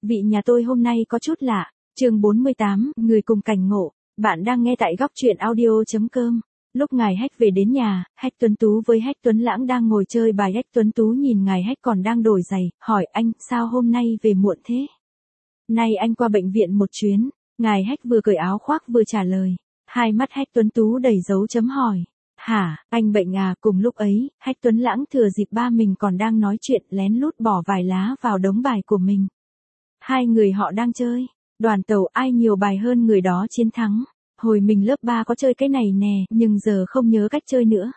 vị nhà tôi hôm nay có chút lạ. Chương 48, người cùng cảnh ngộ. Bạn đang nghe tại góc truyện audio.com. Lúc ngài Hách về đến nhà, Hách Tuấn Tú với Hách Tuấn Lãng đang ngồi chơi bài. Hách Tuấn Tú nhìn ngài Hách còn đang đổi giày, hỏi anh, sao hôm nay về muộn thế? Nay anh qua bệnh viện một chuyến. Ngài Hách vừa cởi áo khoác vừa trả lời. Hai mắt Hách Tuấn Tú đầy dấu chấm hỏi. Hả, anh bệnh à? Cùng lúc ấy, Hách Tuấn Lãng thừa dịp ba mình còn đang nói chuyện lén lút bỏ vài lá vào đống bài của mình. Hai người họ đang chơi. Đoàn tàu ai nhiều bài hơn người đó chiến thắng. Hồi mình lớp 3 có chơi cái này nè, nhưng giờ không nhớ cách chơi nữa.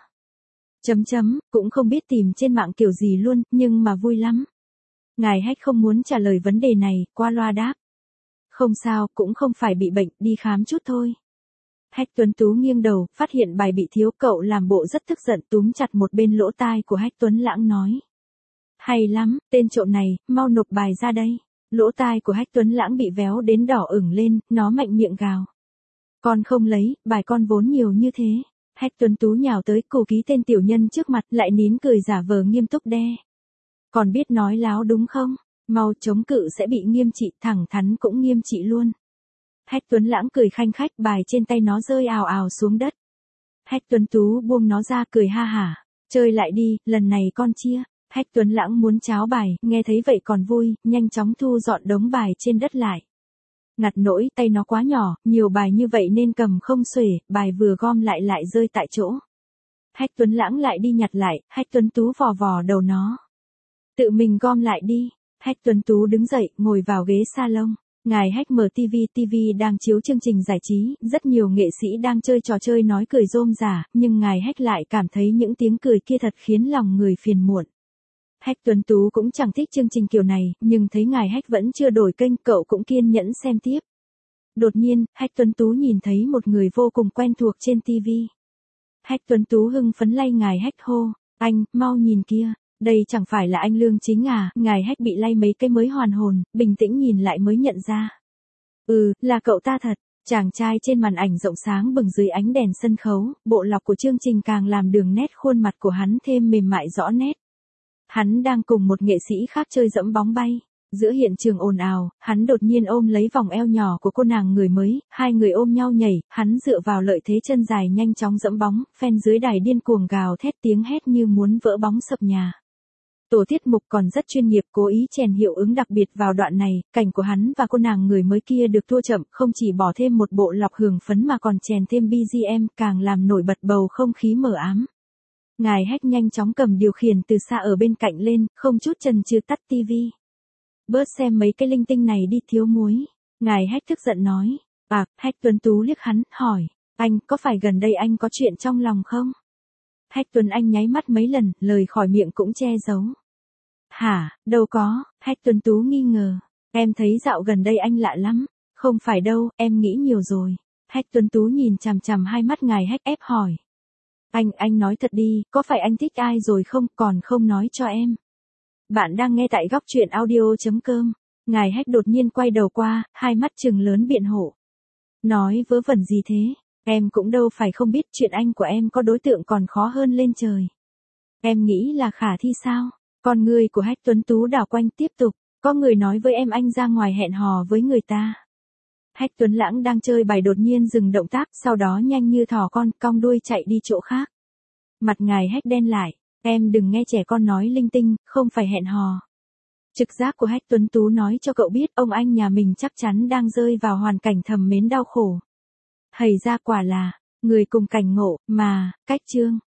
Cũng không biết tìm trên mạng kiểu gì luôn, nhưng mà vui lắm. Ngài Hách không muốn trả lời vấn đề này, qua loa đáp. Không sao, cũng không phải bị bệnh, đi khám chút thôi. Hách Tuấn Tú nghiêng đầu, phát hiện bài bị thiếu, cậu làm bộ rất tức giận, túm chặt một bên lỗ tai của Hách Tuấn Lãng nói. Hay lắm, tên trộm này, mau nộp bài ra đây. Lỗ tai của Hách Tuấn Lãng bị véo đến đỏ ửng lên, nó mạnh miệng gào. Con không lấy, bài con vốn nhiều như thế. Hách Tuấn Tú nhào tới cù ký tên tiểu nhân trước mặt, lại nín cười giả vờ nghiêm túc đe. Còn biết nói láo đúng không? Mau chống cự sẽ bị nghiêm trị, thẳng thắn cũng nghiêm trị luôn. Hách Tuấn Lãng cười khanh khách, bài trên tay nó rơi ào ào xuống đất. Hách Tuấn Tú buông nó ra cười ha hả. Chơi lại đi, lần này con chia. Hách Tuấn Lãng muốn cháo bài, nghe thấy vậy còn vui, nhanh chóng thu dọn đống bài trên đất lại. Ngặt nỗi tay nó quá nhỏ, nhiều bài như vậy nên cầm không xuể, bài vừa gom lại lại rơi tại chỗ. Hách Tuấn Lãng lại đi nhặt lại, Hách Tuấn Tú vò vò đầu nó. Tự mình gom lại đi. Hách Tuấn Tú đứng dậy, ngồi vào ghế salon. Ngài Hách mở TV đang chiếu chương trình giải trí, rất nhiều nghệ sĩ đang chơi trò chơi nói cười rôm rả, nhưng ngài Hách lại cảm thấy những tiếng cười kia thật khiến lòng người phiền muộn. Hách Tuấn Tú cũng chẳng thích chương trình kiểu này, nhưng thấy ngài Hách vẫn chưa đổi kênh, cậu cũng kiên nhẫn xem tiếp. Đột nhiên, Hách Tuấn Tú nhìn thấy một người vô cùng quen thuộc trên TV. Hách Tuấn Tú hưng phấn lay ngài Hách hô, anh, mau nhìn kia, đây chẳng phải là anh Lương Chính à? Ngài Hách bị lay mấy cái mới hoàn hồn, bình tĩnh nhìn lại mới nhận ra. Là cậu ta thật. Chàng trai trên màn ảnh rộng sáng bừng dưới ánh đèn sân khấu, bộ lọc của chương trình càng làm đường nét khuôn mặt của hắn thêm mềm mại rõ nét. Hắn đang cùng một nghệ sĩ khác chơi dẫm bóng bay. Giữa hiện trường ồn ào, hắn đột nhiên ôm lấy vòng eo nhỏ của cô nàng người mới, hai người ôm nhau nhảy, hắn dựa vào lợi thế chân dài nhanh chóng dẫm bóng, fan dưới đài điên cuồng gào thét tiếng hét như muốn vỡ bóng sập nhà. Tổ tiết mục còn rất chuyên nghiệp, cố ý chèn hiệu ứng đặc biệt vào đoạn này, cảnh của hắn và cô nàng người mới kia được thua chậm, không chỉ bỏ thêm một bộ lọc hưởng phấn mà còn chèn thêm BGM, càng làm nổi bật bầu không khí mờ ám. Ngài Hách nhanh chóng cầm điều khiển từ xa ở bên cạnh lên, không chút chần chừ tắt TV. Bớt xem mấy cái linh tinh này đi thiếu muối. Ngài Hách tức giận nói. Hách Tuấn Tú liếc hắn, hỏi. Anh, có phải gần đây anh có chuyện trong lòng không? Hách Tuấn Anh nháy mắt mấy lần, lời khỏi miệng cũng che giấu. Hả, đâu có. Hách Tuấn Tú nghi ngờ. Em thấy dạo gần đây anh lạ lắm. Không phải đâu, em nghĩ nhiều rồi. Hách Tuấn Tú nhìn chằm chằm hai mắt ngài Hách ép hỏi. Anh nói thật đi, có phải anh thích ai rồi không, còn không nói cho em. Bạn đang nghe tại góc truyện audio.com. Ngài Hách đột nhiên quay đầu qua, hai mắt trừng lớn biện hộ. Nói vớ vẩn gì thế, em cũng đâu phải không biết chuyện anh của em có đối tượng còn khó hơn lên trời. Em nghĩ là khả thi sao? Con người của Hách Tuấn Tú đảo quanh tiếp tục, có người nói với em anh ra ngoài hẹn hò với người ta. Hách Tuấn Lãng đang chơi bài đột nhiên dừng động tác, sau đó nhanh như thỏ con, cong đuôi chạy đi chỗ khác. Mặt ngài Hách đen lại, em đừng nghe trẻ con nói linh tinh, không phải hẹn hò. Trực giác của Hách Tuấn Tú nói cho cậu biết ông anh nhà mình chắc chắn đang rơi vào hoàn cảnh thầm mến đau khổ. Hầy ra quả là, người cùng cảnh ngộ, mà, cách chương.